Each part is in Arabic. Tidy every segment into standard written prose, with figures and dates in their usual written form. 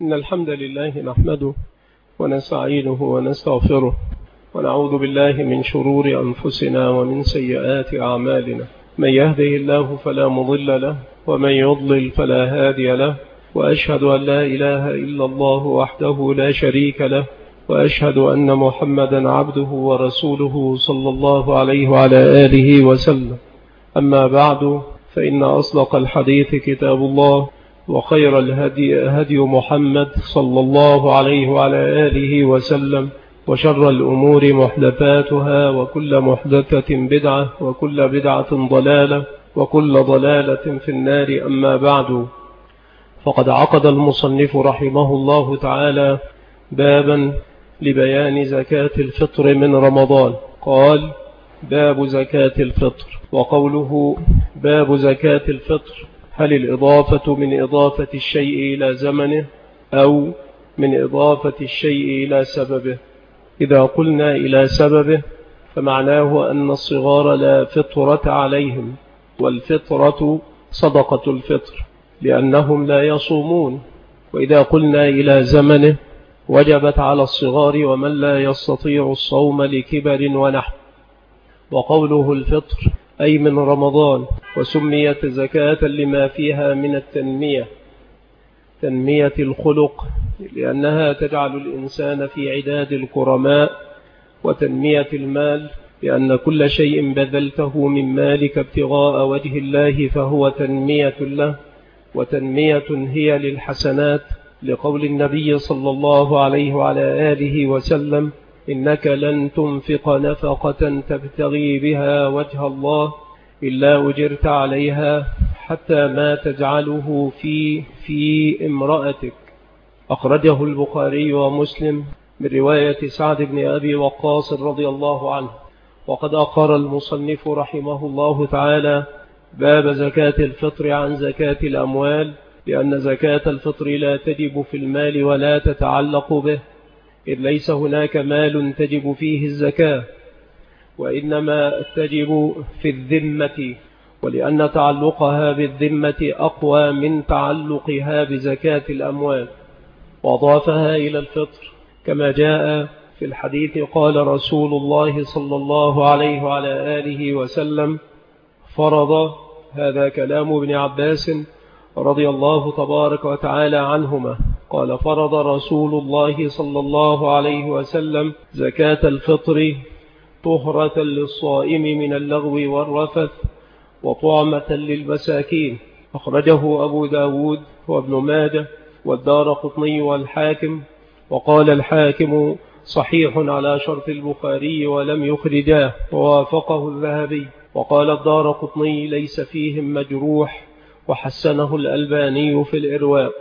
إن الحمد لله نحمده ونستعينه ونستغفره ونعوذ بالله من شرور أنفسنا ومن سيئات أعمالنا. من يهده الله فلا مضل له ومن يضلل فلا هادي له، وأشهد أن لا إله إلا الله وحده لا شريك له، وأشهد أن محمدا عبده ورسوله صلى الله عليه وعلى آله وسلم. أما بعد، فإن أصدق الحديث كتاب الله، وخير الهدي هدي محمد صلى الله عليه وعلى آله وسلم، وشر الأمور محدثاتها، وكل محدثة بدعة، وكل بدعة ضلالة، وكل ضلالة في النار. أما بعد، فقد عقد المصنف رحمه الله تعالى بابا لبيان زكاة الفطر من رمضان. قال: باب زكاة الفطر. وقوله باب زكاة الفطر، هل الإضافة من إضافة الشيء إلى زمنه أو من إضافة الشيء إلى سببه؟ إذا قلنا إلى سببه فمعناه أن الصغار لا فطرة عليهم، والفطرة صدقة الفطر لأنهم لا يصومون. وإذا قلنا إلى زمنه وجبت على الصغار ومن لا يستطيع الصوم لكبر ونحو. وقوله الفطر أي من رمضان، وسميت زكاة لما فيها من التنمية، تنمية الخلق، لأنها تجعل الإنسان في عداد الكرماء، وتنمية المال لأن كل شيء بذلته من مالك ابتغاء وجه الله فهو تنمية له، وتنمية هي للحسنات، لقول النبي صلى الله عليه وعلى آله وسلم: إنك لن تنفق نفقة تبتغي بها وجه الله إلا أجرت عليها حتى ما تجعله في امرأتك. أخرجه البخاري ومسلم من رواية سعد بن أبي وقاص رضي الله عنه. وقد أقر المصنف رحمه الله تعالى باب زكاة الفطر عن زكاة الأموال، لأن زكاة الفطر لا تجب في المال ولا تتعلق به، إذ ليس هناك مال تجب فيه الزكاة، وإنما تجب في الذمة، ولأن تعلقها بالذمة أقوى من تعلقها بزكاة الأموال، وأضافها إلى الفطر كما جاء في الحديث: قال رسول الله صلى الله عليه وعلى آله وسلم: فرض، هذا كلام ابن عباس رضي الله تبارك وتعالى عنهما، قال: فرض رسول الله صلى الله عليه وسلم زكاة الفطر طهرة للصائم من اللغو والرفث وطعمة للمساكين. أخرجه أبو داود وابن ماجه والدارقطني والحاكم، وقال الحاكم: صحيح على شرط البخاري ولم يخرجاه، ووافقه الذهبي. وقال الدارقطني: ليس فيهم مجروح، وحسنه الألباني في الإرواء.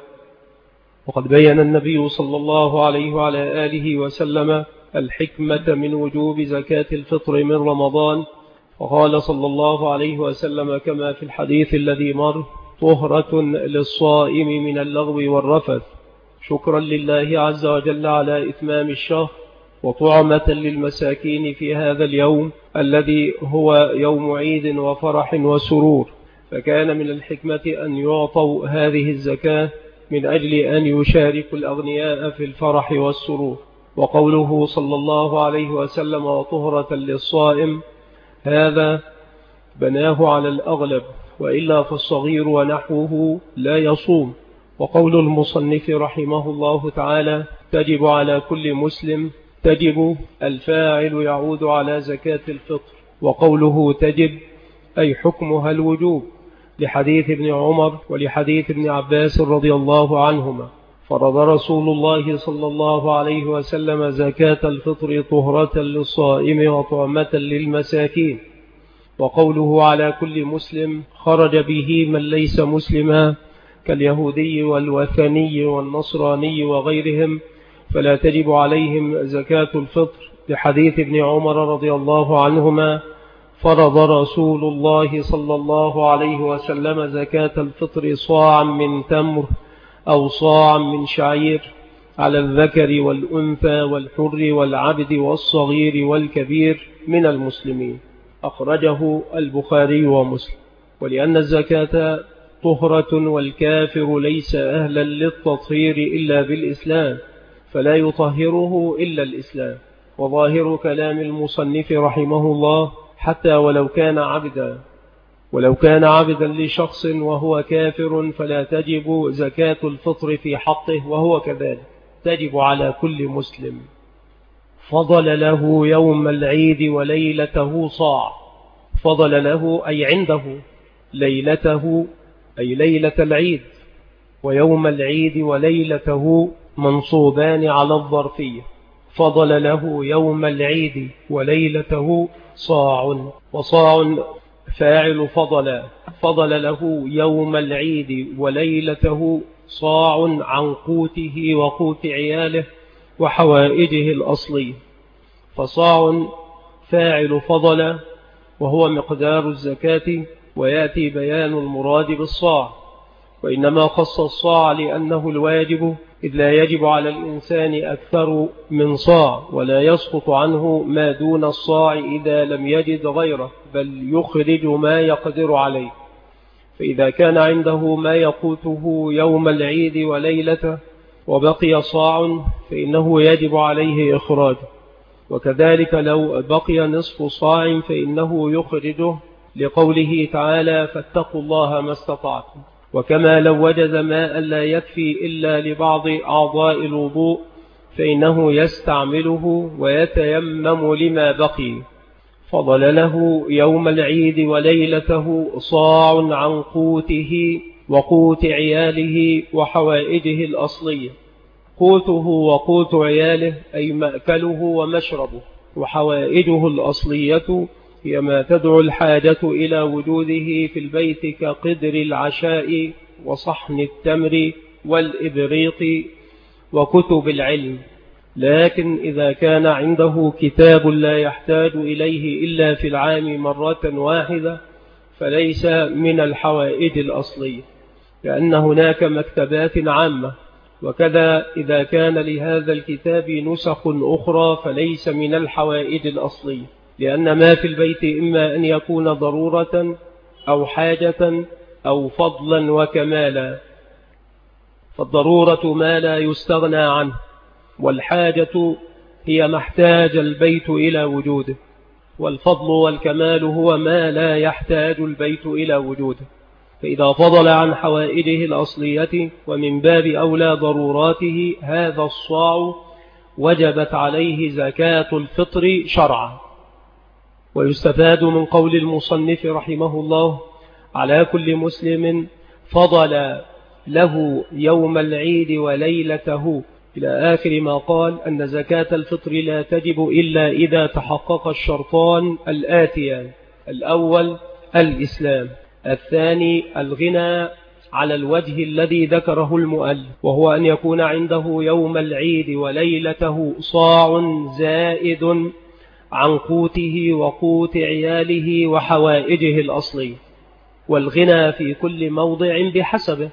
وقد بين النبي صلى الله عليه وعلى آله وسلم الحكمة من وجوب زكاة الفطر من رمضان، وقال صلى الله عليه وسلم كما في الحديث الذي مر: طهرة للصائم من اللغو والرفث، شكرا لله عز وجل على إتمام الشهر، وطعمة للمساكين في هذا اليوم الذي هو يوم عيد وفرح وسرور. فكان من الحكمة أن يعطوا هذه الزكاة من أجل أن يشاركوا الأغنياء في الفرح والسرور. وقوله صلى الله عليه وسلم: وطهرة للصائم، هذا بناه على الأغلب، وإلا فالصغير ونحوه لا يصوم. وقول المصنف رحمه الله تعالى: تجب على كل مسلم، تجب الفاعل يعود على زكاة الفطر. وقوله تجب أي حكمها الوجوب، لحديث ابن عمر ولحديث ابن عباس رضي الله عنهما: فرض رسول الله صلى الله عليه وسلم زكاة الفطر طهرة للصائم وطعمة للمساكين. وقوله على كل مسلم خرج به من ليس مسلما كاليهودي والوثني والنصراني وغيرهم، فلا تجب عليهم زكاة الفطر، لحديث ابن عمر رضي الله عنهما: فرض رسول الله صلى الله عليه وسلم زكاة الفطر صاعا من تمر أو صاعا من شعير على الذكر والأنثى والحر والعبد والصغير والكبير من المسلمين. أخرجه البخاري ومسلم. ولأن الزكاة طهرة والكافر ليس أهلا للتطهير إلا بالإسلام، فلا يطهره إلا الإسلام. وظاهر كلام المصنف رحمه الله حتى ولو كان عبدا لشخص وهو كافر فلا تجب زكاة الفطر في حقه، وهو كذلك تجب على كل مسلم. فضل له يوم العيد وليلته صاع. فضل له أي عنده، ليلته أي ليلة العيد، ويوم العيد وليلته منصوبان على الظرفية. فضل له يوم العيد وليلته صاع، وصاع فاعل فضل له يوم العيد وليلته صاع عن قوته وقوت عياله وحوائجه الأصلية. فصاع فاعل فضل وهو مقدار الزكاة، ويأتي بيان المراد بالصاع. وإنما خص الصاع لأنه الواجب، إذ لا يجب على الإنسان أكثر من صاع، ولا يسقط عنه ما دون الصاع إذا لم يجد غيره، بل يخرج ما يقدر عليه. فإذا كان عنده ما يقوته يوم العيد وليلته وبقي صاع فإنه يجب عليه إخراجه، وكذلك لو بقي نصف صاع فإنه يخرجه، لقوله تعالى فاتقوا الله ما استطعتم. وكما لو وجد ماء لا يكفي إلا لبعض أعضاء الوضوء فإنه يستعمله ويتيمم لما بقي. فضل له يوم العيد وليلته صاع عن قوته وقوت عياله وحوائجه الأصلية. قوته وقوت عياله أي مأكله ومشربه، وحوائجه الأصلية هي ما تدعو الحاجة إلى وجوده في البيت كقدر العشاء وصحن التمر والإبريق وكتب العلم. لكن إذا كان عنده كتاب لا يحتاج إليه إلا في العام مرة واحدة فليس من الحوائج الأصلية، لأن هناك مكتبات عامة. وكذا إذا كان لهذا الكتاب نسخ أخرى فليس من الحوائج الأصلية، لأن ما في البيت إما أن يكون ضرورة أو حاجة أو فضلا وكمالا. فالضرورة ما لا يستغنى عنه، والحاجة هي ما احتاج البيت إلى وجوده، والفضل والكمال هو ما لا يحتاج البيت إلى وجوده. فإذا فضل عن حوائجه الأصلية ومن باب أولى ضروراته هذا الصاع وجبت عليه زكاة الفطر شرعا. ويستفاد من قول المصنف رحمه الله على كل مسلم فضل له يوم العيد وليلته إلى آخر ما قال أن زكاة الفطر لا تجب إلا إذا تحقق الشرطان الآتيان: الأول الإسلام، الثاني الغنى على الوجه الذي ذكره المؤلف، وهو أن يكون عنده يوم العيد وليلته صاع زائد عن قوته وقوت عياله وحوائجه الأصلية، والغنى في كل موضع بحسبه.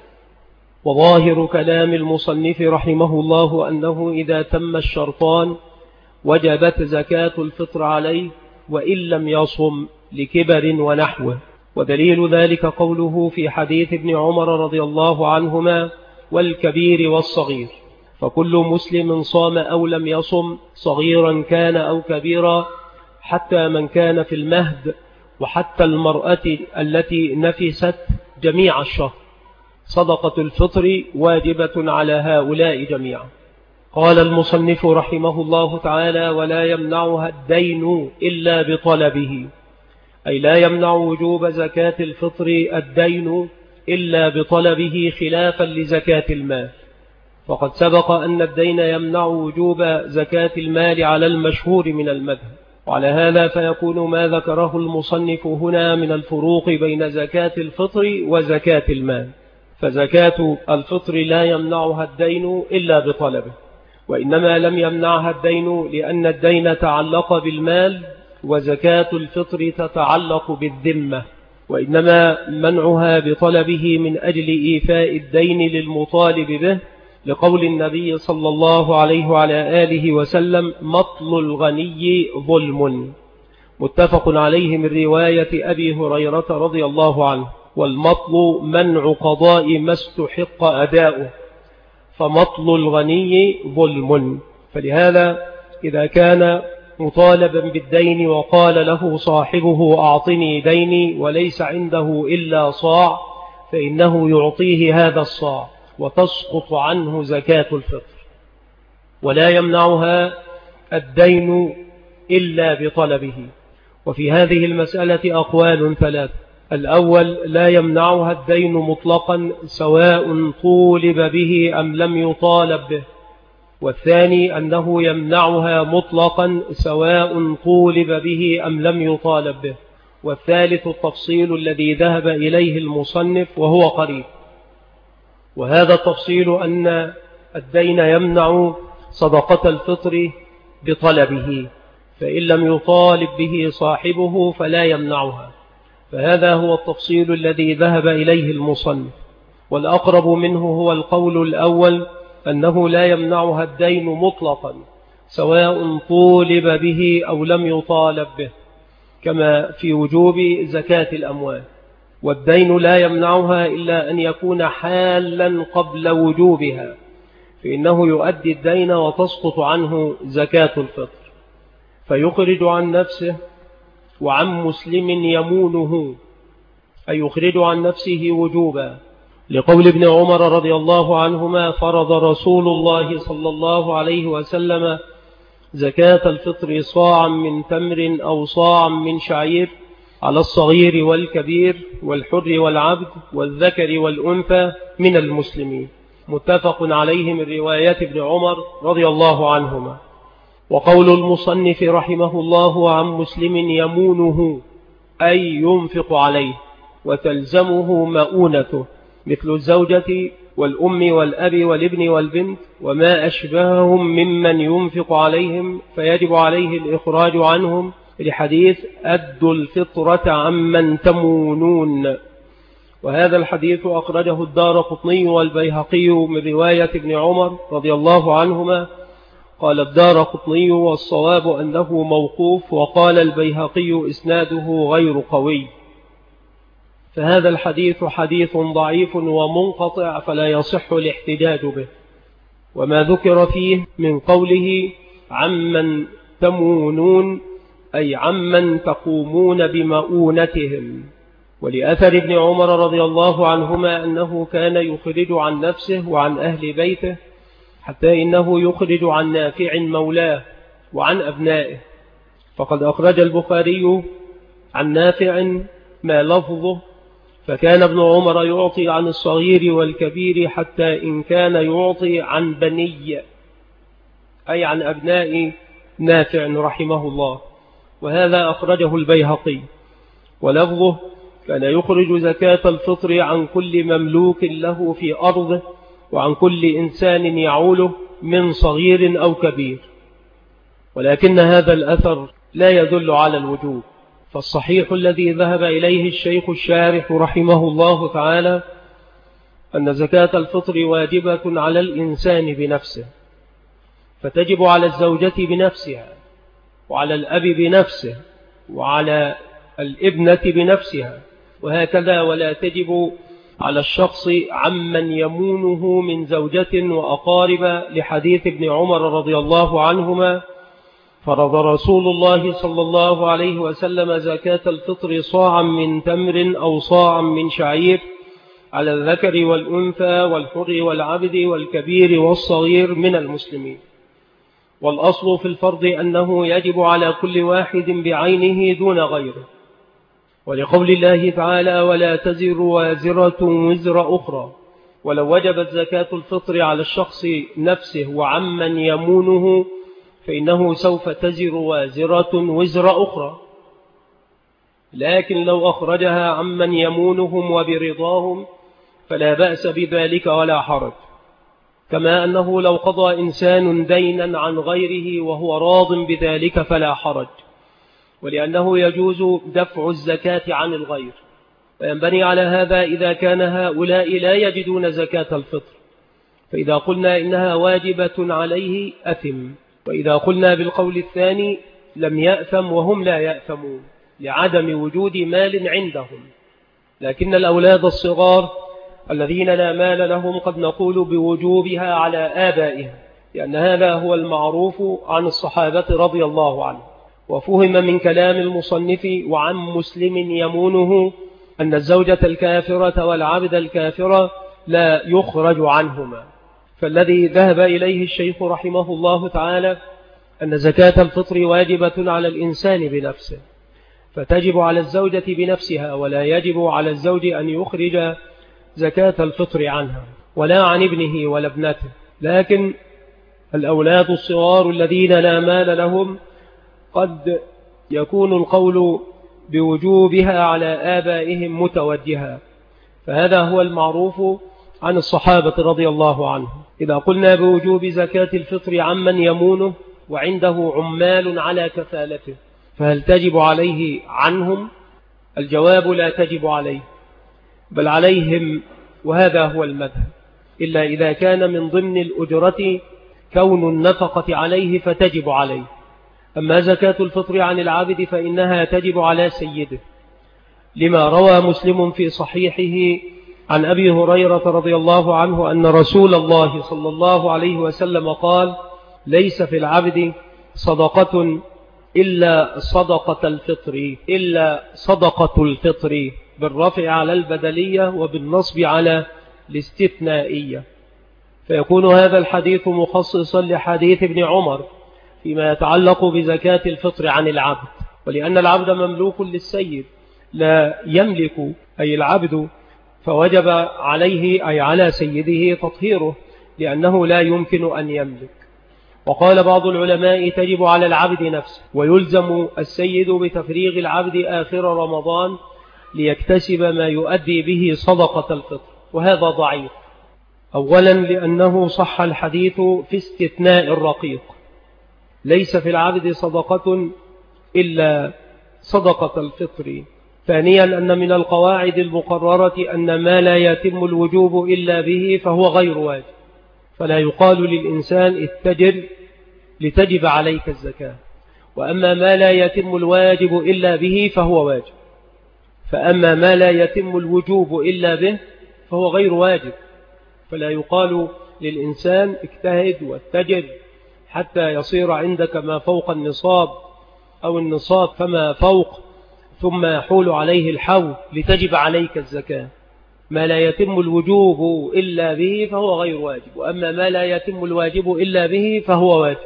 وظاهر كلام المصنف رحمه الله أنه إذا تم الشرطان وجبت زكاة الفطر عليه وإن لم يصم لكبر ونحوه. ودليل ذلك قوله في حديث ابن عمر رضي الله عنهما: والكبير والصغير. فكل مسلم صام أو لم يصم صغيرا كان أو كبيرا، حتى من كان في المهد، وحتى المرأة التي نفست جميع الشهر، صدقة الفطر واجبة على هؤلاء جميعا. قال المصنف رحمه الله تعالى: ولا يمنعها الدين إلا بطلبه، أي لا يمنع وجوب زكاة الفطر الدين إلا بطلبه، خلافا لزكاة المال. وقد سبق أن الدين يمنع وجوب زكاة المال على المشهور من المذهب. وعلى هذا فيكون ما ذكره المصنف هنا من الفروق بين زكاة الفطر وزكاة المال. فزكاة الفطر لا يمنعها الدين إلا بطلبه، وإنما لم يمنعها الدين لأن الدين تعلق بالمال، وزكاة الفطر تتعلق بالذمة، وإنما منعها بطلبه من أجل إيفاء الدين للمطالب به، لقول النبي صلى الله عليه وعلى آله وسلم: مطل الغني ظلم. متفق عليه من رواية أبي هريرة رضي الله عنه. والمطل منع قضاء ما استحق أداؤه، فمطل الغني ظلم. فلهذا إذا كان مطالبا بالدين وقال له صاحبه أعطني ديني وليس عنده إلا صاع، فإنه يعطيه هذا الصاع وتسقط عنه زكاة الفطر، ولا يمنعها الدين إلا بطلبه. وفي هذه المسألة أقوال ثلاث: الأول لا يمنعها الدين مطلقا سواء طولب به أم لم يطالب به، والثاني أنه يمنعها مطلقا سواء طولب به أم لم يطالب به، والثالث التفصيل الذي ذهب إليه المصنف وهو قريب. وهذا التفصيل أن الدين يمنع صدقة الفطر بطلبه، فإن لم يطالب به صاحبه فلا يمنعها، فهذا هو التفصيل الذي ذهب إليه المصنف. والأقرب منه هو القول الأول أنه لا يمنعها الدين مطلقا سواء طولب به أو لم يطالب به، كما في وجوب زكاة الأموال. والدين لا يمنعها إلا أن يكون حالا قبل وجوبها، فإنه يؤدي الدين وتسقط عنه زكاة الفطر، فيخرج عن نفسه وعن مسلم يمونه، أي يخرج عن نفسه وجوبا، لقول ابن عمر رضي الله عنهما: فرض رسول الله صلى الله عليه وسلم زكاة الفطر صاعا من تمر أو صاعا من شعير على الصغير والكبير والحر والعبد والذكر والأنثى من المسلمين، متفق عليه من رواية ابن عمر رضي الله عنهما. وقول المصنف رحمه الله عن مسلم يمونه، أي ينفق عليه وتلزمه مؤونته، مثل الزوجة والأم والأب والابن والبنت وما أشبههم ممن ينفق عليهم، فيجب عليه الإخراج عنهم، لحديث أدوا الفطرة عمن تمونون. وهذا الحديث أخرجه الدارقطني والبيهقي من رواية ابن عمر رضي الله عنهما. قال الدارقطني: والصواب أنه موقوف، وقال البيهقي إسناده غير قوي. فهذا الحديث حديث ضعيف ومنقطع، فلا يصح الاحتجاج به. وما ذكر فيه من قوله عمن تمونون، أي عمن تقومون بمؤونتهم. ولأثر ابن عمر رضي الله عنهما أنه كان يخرج عن نفسه وعن أهل بيته، حتى إنه يخرج عن نافع مولاه وعن أبنائه. فقد أخرج البخاري عن نافع ما لفظه: فكان ابن عمر يعطي عن الصغير والكبير حتى إن كان يعطي عن بني، أي عن أبناء نافع رحمه الله. وهذا أخرجه البيهقي. ولفظه: كان يخرج زكاة الفطر عن كل مملوك له في أرضه وعن كل إنسان يعوله من صغير أو كبير. ولكن هذا الأثر لا يدل على الوجوب، فالصحيح الذي ذهب إليه الشيخ الشارح رحمه الله تعالى أن زكاة الفطر واجبة على الإنسان بنفسه، فتجب على الزوجة بنفسها، وعلى الأب بنفسه، وعلى الابنة بنفسها، وهكذا. ولا تجب على الشخص عمن يمونه من زوجة وأقارب، لحديث ابن عمر رضي الله عنهما: فرض رسول الله صلى الله عليه وسلم زكاة الفطر صاعا من تمر أو صاعا من شعير على الذكر والأنثى والحر والعبد والكبير والصغير من المسلمين. والأصل في الفرض أنه يجب على كل واحد بعينه دون غيره، ولقول الله تعالى: ولا تزر وازرة وزر أخرى. ولو وجبت زكاة الفطر على الشخص نفسه وعمن يمونه، فإنه سوف تزر وازرة وزر أخرى. لكن لو أخرجها عمن يمونهم وبرضاهم فلا بأس بذلك ولا حرج. كما أنه لو قضى إنسان دينا عن غيره وهو راض بذلك فلا حرج، ولأنه يجوز دفع الزكاة عن الغير. وينبني على هذا إذا كان هؤلاء لا يجدون زكاة الفطر، فإذا قلنا إنها واجبة عليه أثم، وإذا قلنا بالقول الثاني لم يأثم وهم لا يأثمون لعدم وجود مال عندهم. لكن الأولاد الصغار الذين لا مال لهم قد نقول بوجوبها على آبائهم، لأن هذا هو المعروف عن الصحابة رضي الله عنهم. وفهم من كلام المصنف وعن مسلم يمونه أن الزوجة الكافرة والعبد الكافرة لا يخرج عنهما. فالذي ذهب إليه الشيخ رحمه الله تعالى أن زكاة الفطر واجبة على الإنسان بنفسه، فتجب على الزوجة بنفسها، ولا يجب على الزوج أن يخرج زكاة الفطر عنها ولا عن ابنه ولا ابنته. لكن الأولاد الصغار الذين لا مال لهم قد يكون القول بوجوبها على آبائهم متوجها، فهذا هو المعروف عن الصحابة رضي الله عنهم. إذا قلنا بوجوب زكاة الفطر عمن يمونه وعنده عمال على كفالته، فهل تجب عليه عنهم؟ الجواب لا تجب عليه، بل عليهم، وهذا هو المذهب، إلا إذا كان من ضمن الأجرة كون النفقة عليه فتجب عليه. أما زكاة الفطر عن العبد فإنها تجب على سيده، لما روى مسلم في صحيحه عن أبي هريرة رضي الله عنه أن رسول الله صلى الله عليه وسلم قال: ليس في العبد صدقة إلا صدقة الفطر، بالرفع على البدلية وبالنصب على الاستثنائية. فيكون هذا الحديث مخصصا لحديث ابن عمر فيما يتعلق بزكاة الفطر عن العبد، ولأن العبد مملوك للسيد لا يملك أي العبد، فوجب عليه أي على سيده تطهيره، لأنه لا يمكن أن يملك. وقال بعض العلماء تجب على العبد نفسه، ويلزم السيد بتفريغ العبد آخر رمضان ليكتسب ما يؤدي به صدقة الفطر، وهذا ضعيف. أولا لأنه صح الحديث في استثناء الرقيق: ليس في العبد صدقة إلا صدقة الفطر. ثانيا أن من القواعد المقررة أن ما لا يتم الوجوب إلا به فهو غير واجب، فلا يقال للإنسان اتجر لتجب عليك الزكاة. وأما ما لا يتم الواجب إلا به فهو واجب، فأما ما لا يتم الوجوب إلا به فهو غير واجب، فلا يقال للإنسان اجتهد واتجر حتى يصير عندك ما فوق النصاب أو النصاب فما فوق، ثم يحول عليه الحول لتجب عليك الزكاة. ما لا يتم الوجوب إلا به فهو غير واجب، وأما ما لا يتم الواجب إلا به فهو واجب.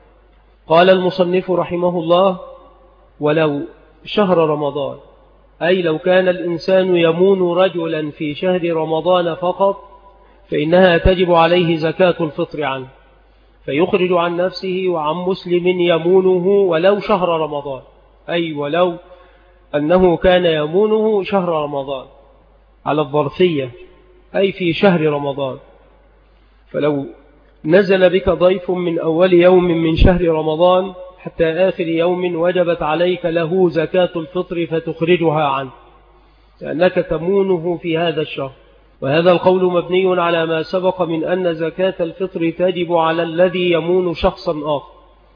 قال المصنف رحمه الله: ولو شهر رمضان، أي لو كان الإنسان يمون رجلا في شهر رمضان فقط فإنها تجب عليه زكاة الفطر عنه، فيخرج عن نفسه وعن مسلم يمونه ولو شهر رمضان، أي ولو أنه كان يمونه شهر رمضان على الظرفية، أي في شهر رمضان. فلو نزل بك ضيف من أول يوم من شهر رمضان حتى آخر يوم وجبت عليك له زكاة الفطر فتخرجها عنه، لأنك تمونه في هذا الشهر. وهذا القول مبني على ما سبق من أن زكاة الفطر تجب على الذي يمون شخصا آخر،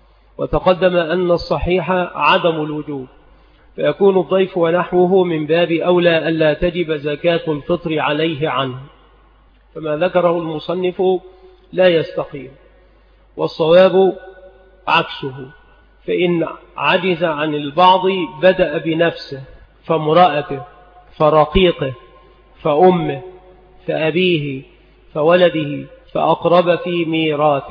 وتقدم أن الصحيح عدم الوجوب، فيكون الضيف ونحوه من باب أولى ألا تجب زكاة الفطر عليه عنه. فما ذكره المصنف لا يستقيم، والصواب عكسه، فإن عجز عن البعض بدأ بنفسه، فامرأته، فرقيقه، فأمه، فأبيه، فولده، فأقرب في ميراث،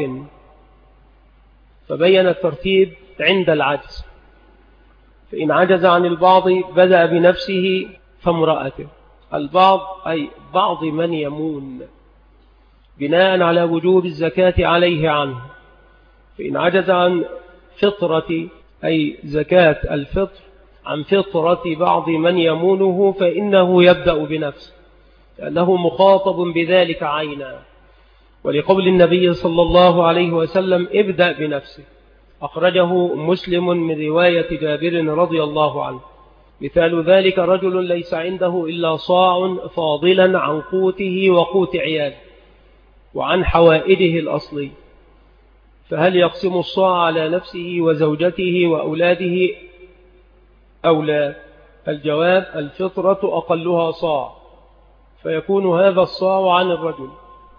فبين الترتيب عند العجز. فإن عجز عن البعض بدأ بنفسه فامرأته، البعض أي بعض من يمون، بناء على وجوب الزكاة عليه عنه. فإن عجز عن فطرة أي زكاة الفطر عن فطرة بعض من يمونه فإنه يبدأ بنفسه، لأنه مخاطب بذلك عينا، ولقول النبي صلى الله عليه وسلم: ابدأ بنفسه، أخرجه مسلم من رواية جابر رضي الله عنه. مثال ذلك: رجل ليس عنده إلا صاع فاضلا عن قوته وقوت عياله وعن حوائده الأصلي، فهل يقسم الصاع على نفسه وزوجته وأولاده أو لا؟ الجواب: الفطرة أقلها صاع، فيكون هذا الصاع عن الرجل،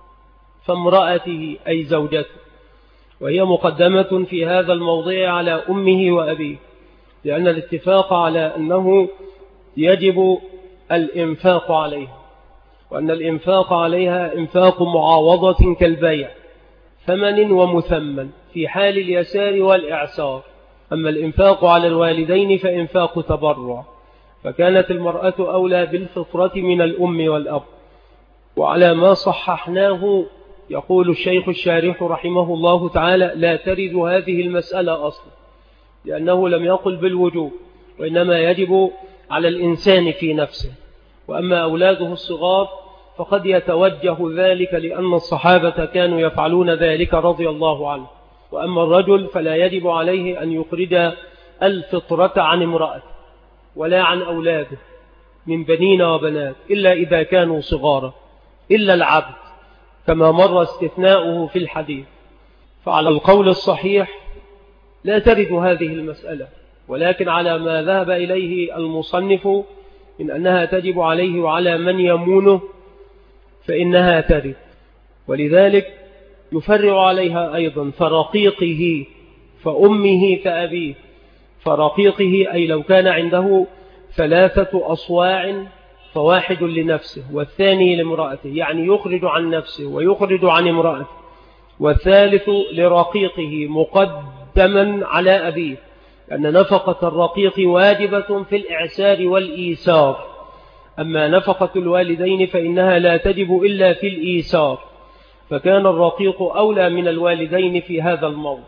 فامرأته أي زوجته، وهي مقدمة في هذا الموضع على أمه وأبيه، لأن الاتفاق على أنه يجب الإنفاق عليها، وأن الإنفاق عليها إنفاق معاوضة كالبيع، ثمن ومثمن في حال اليسار والإعسار. أما الإنفاق على الوالدين فإنفاق تبرع، فكانت المرأة أولى بالفطرة من الأم والأب. وعلى ما صححناه يقول الشيخ الشارح رحمه الله تعالى: لا ترد هذه المسألة أصلا، لأنه لم يقل بالوجوب، وإنما يجب على الإنسان في نفسه. وأما أولاده الصغار فقد يتوجه ذلك لأن الصحابة كانوا يفعلون ذلك رضي الله عنه. وأما الرجل فلا يجب عليه أن يخرج الفطرة عن امرأته ولا عن أولاده من بنين وبنات إلا إذا كانوا صغارا، إلا العبد كما مر استثناؤه في الحديث. فعلى القول الصحيح لا ترد هذه المسألة، ولكن على ما ذهب إليه المصنف من أنها تجب عليه وعلى من يمونه فإنها ترد. ولذلك يفرع عليها أيضا فرقيقه فأمه فأبيه. فرقيقه أي لو كان عنده 3 أصواع فواحد لنفسه والثاني لامرأته، يعني يخرج عن نفسه ويخرج عن امرأته، والثالث لرقيقه مقدما على أبيه، أن نفقة الرقيق واجبة في الإعسار والإيسار. أما نفقة الوالدين فإنها لا تجب إلا في الإيسار، فكان الرقيق أولى من الوالدين في هذا الموضع.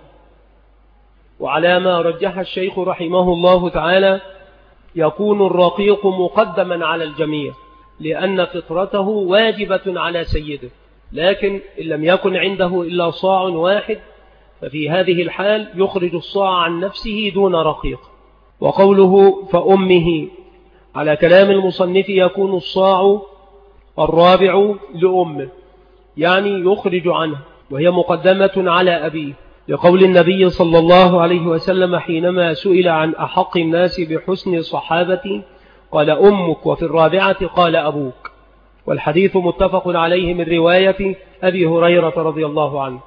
وعلى ما رجح الشيخ رحمه الله تعالى يكون الرقيق مقدما على الجميع، لأن فطرته واجبة على سيده، لكن إن لم يكن عنده إلا صاع واحد ففي هذه الحال يخرج الصاع عن نفسه دون رقيق. وقوله فأمه على كلام المصنف يكون الصاع الرابع لأمه، يعني يخرج عنه وهي مقدمة على أبيه، لقول النبي صلى الله عليه وسلم حينما سئل عن أحق الناس بحسن صحابتي قال أمك، وفي الرابعة قال أبوك. والحديث متفق عليه من رواية أبي هريرة رضي الله عنه.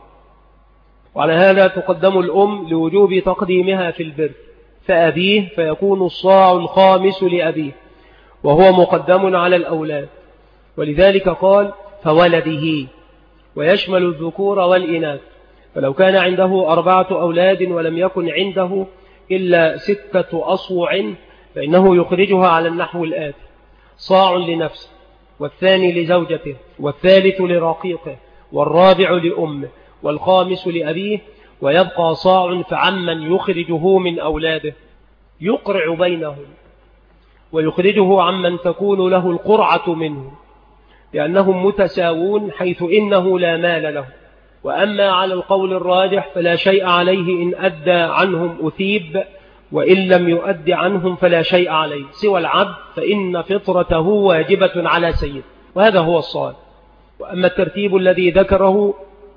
وعلى هذا تقدم الأم لوجوب تقديمها في البر، فأبيه فيكون الصاع الخامس لأبيه وهو مقدم على الأولاد، ولذلك قال فولده، ويشمل الذكور والإناث. فلو كان عنده 4 أولاد ولم يكن عنده إلا 6 أصوع فإنه يخرجها على النحو الآتي: صاع لنفسه، والثاني لزوجته، والثالث لرقيقه، والرابع لأمه، والخامس لأبيه، ويبقى صاع فعمن يخرجه من أولاده يقرع بينهم، ويخرجه عمن تكون له القرعة منه، لأنهم متساوون حيث إنه لا مال له. وأما على القول الراجح فلا شيء عليه إن أدى عنهم أثيب، وإن لم يؤد عنهم فلا شيء عليه سوى العبد، فإن فطرته واجبة على سيد، وهذا هو الصواب. وأما الترتيب الذي ذكره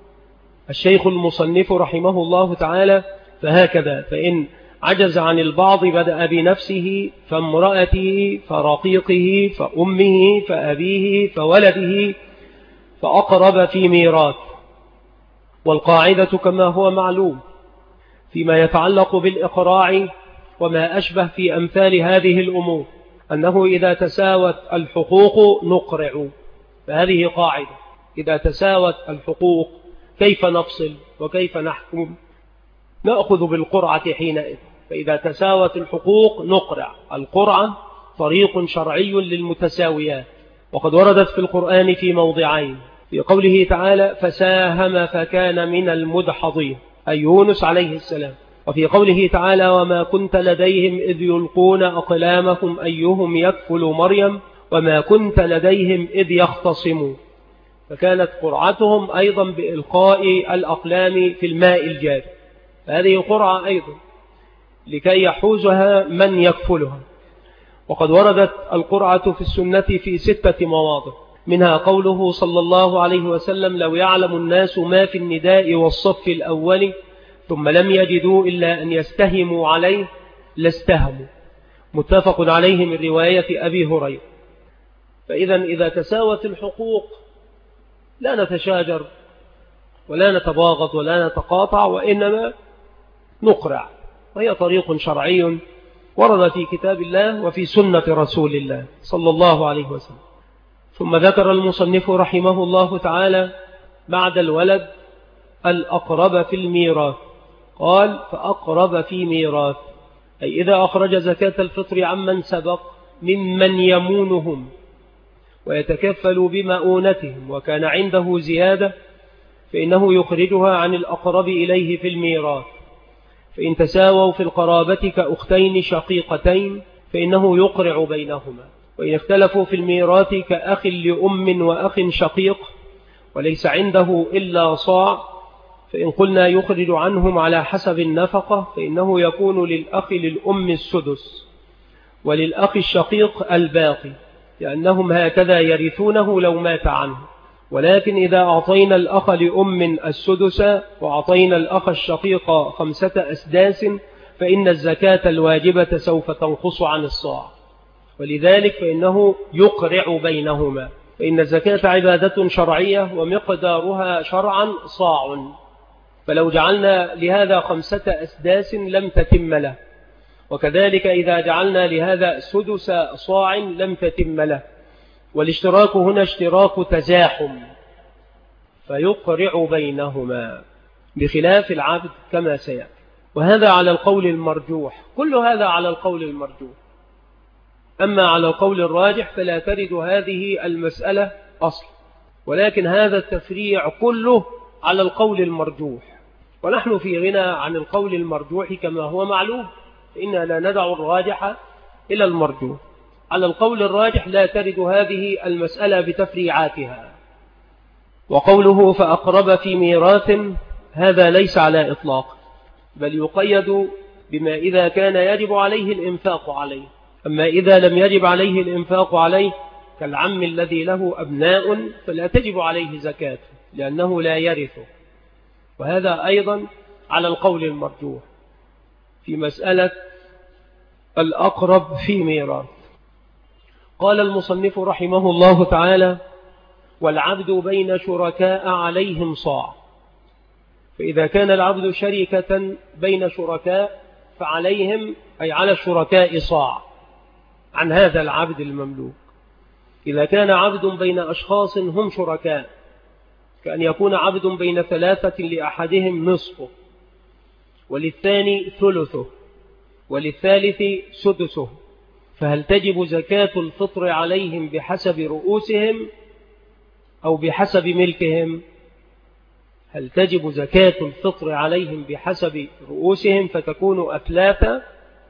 الشيخ المصنف رحمه الله تعالى فهكذا: فإن عجز عن البعض بدأ بنفسه، فامرأته، فرقيقه، فأمه، فأبيه، فولده، فأقرب في ميراث. والقاعدة كما هو معلوم فيما يتعلق بالإقراع وما أشبه في أمثال هذه الأمور أنه إذا تساوت الحقوق نقرع، فهذه قاعدة. إذا تساوت الحقوق كيف نفصل وكيف نحكم؟ نأخذ بالقرعة حينئذ. فإذا تساوت الحقوق نقرع. القرعة طريق شرعي للمتساويات، وقد وردت في القرآن في موضعين: في قوله تعالى فساهم فكان من المدحضين، أي يونس عليه السلام، وفي قوله تعالى وما كنت لديهم إذ يلقون أقلامهم أيهم يكفل مريم وما كنت لديهم إذ يختصموا. فكانت قرعتهم أيضا بإلقاء الأقلام في الماء الجاري، هذه قرعة أيضا لكي يحوزها من يكفلها. وقد وردت القرعة في السنة في 6 مواضع، منها قوله صلى الله عليه وسلم لو يعلم الناس ما في النداء والصف الأول ثم لم يجدوا إلا أن يستهموا عليه لاستهموا. متفق عليه من رواية أبي هريرة. إذا تساوت الحقوق لا نتشاجر ولا نتباغض ولا نتقاطع، وإنما نقرع، وهي طريق شرعي ورد في كتاب الله وفي سنة رسول الله صلى الله عليه وسلم. ثم ذكر المصنف رحمه الله تعالى بعد الولد الأقرب في الميراث، قال فأقرب في ميراث، أي إذا أخرج زكاة الفطر عمن سبق ممن يمونهم ويتكفل بمؤونتهم وكان عنده زيادة، فإنه يخرجها عن الأقرب إليه في الميراث. فإن تساووا في القرابة كأختين شقيقتين فإنه يقرع بينهما. وإن اختلفوا في الميراث كأخ لأم وأخ شقيق وليس عنده إلا صاع، فإن قلنا يخرج عنهم على حسب النفقة فإنه يكون للأخ للأم السدس وللأخ الشقيق الباقي، لأنهم هكذا يرثونه لو مات عنه. ولكن إذا أعطينا الأخ لأم السدس وأعطينا الأخ الشقيق 5 أسداس فإن الزكاة الواجبة سوف تنقص عن الصاع، ولذلك فإنه يقرع بينهما، فإن الزكاة عبادة شرعية ومقدارها شرعا صاع، فلو جعلنا لهذا 5 أسداس لم تتم له، وكذلك إذا جعلنا لهذا سدس صاع لم تتم له. والاشتراك هنا اشتراك تزاحم فيقرع بينهما بخلاف العبد كما سيأتي. وهذا على القول المرجوح، كل هذا على القول المرجوح. أما على القول الراجح فلا ترد هذه المسألة أصل، ولكن هذا التفريع كله على القول المرجوح، ونحن في غنى عن القول المرجوح كما هو معلوم، فإننا لا ندع الراجح إلى المرجوح. على القول الراجح لا ترد هذه المسألة بتفريعاتها. وقوله فأقرب في ميراث هذا ليس على إطلاق، بل يقيد بما إذا كان يجب عليه الإنفاق عليه. أما إذا لم يجب عليه الإنفاق عليه كالعم الذي له أبناء فلا تجب عليه زكاة لأنه لا يرثه. وهذا أيضا على القول المرجوح في مسألة الأقرب في ميراث. قال المصنف رحمه الله تعالى والعبد بين شركاء عليهم صاع. فإذا كان العبد شركة بين شركاء فعليهم أي على الشركاء صاع عن هذا العبد المملوك. إذا كان عبد بين أشخاص هم شركاء كأن يكون عبد بين 3 لأحدهم نصفه وللثاني ثلثه وللثالث سدسه، فهل تجب زكاة الفطر عليهم بحسب رؤوسهم أو بحسب ملكهم؟ هل تجب زكاة الفطر عليهم بحسب رؤوسهم فتكون أثلاثا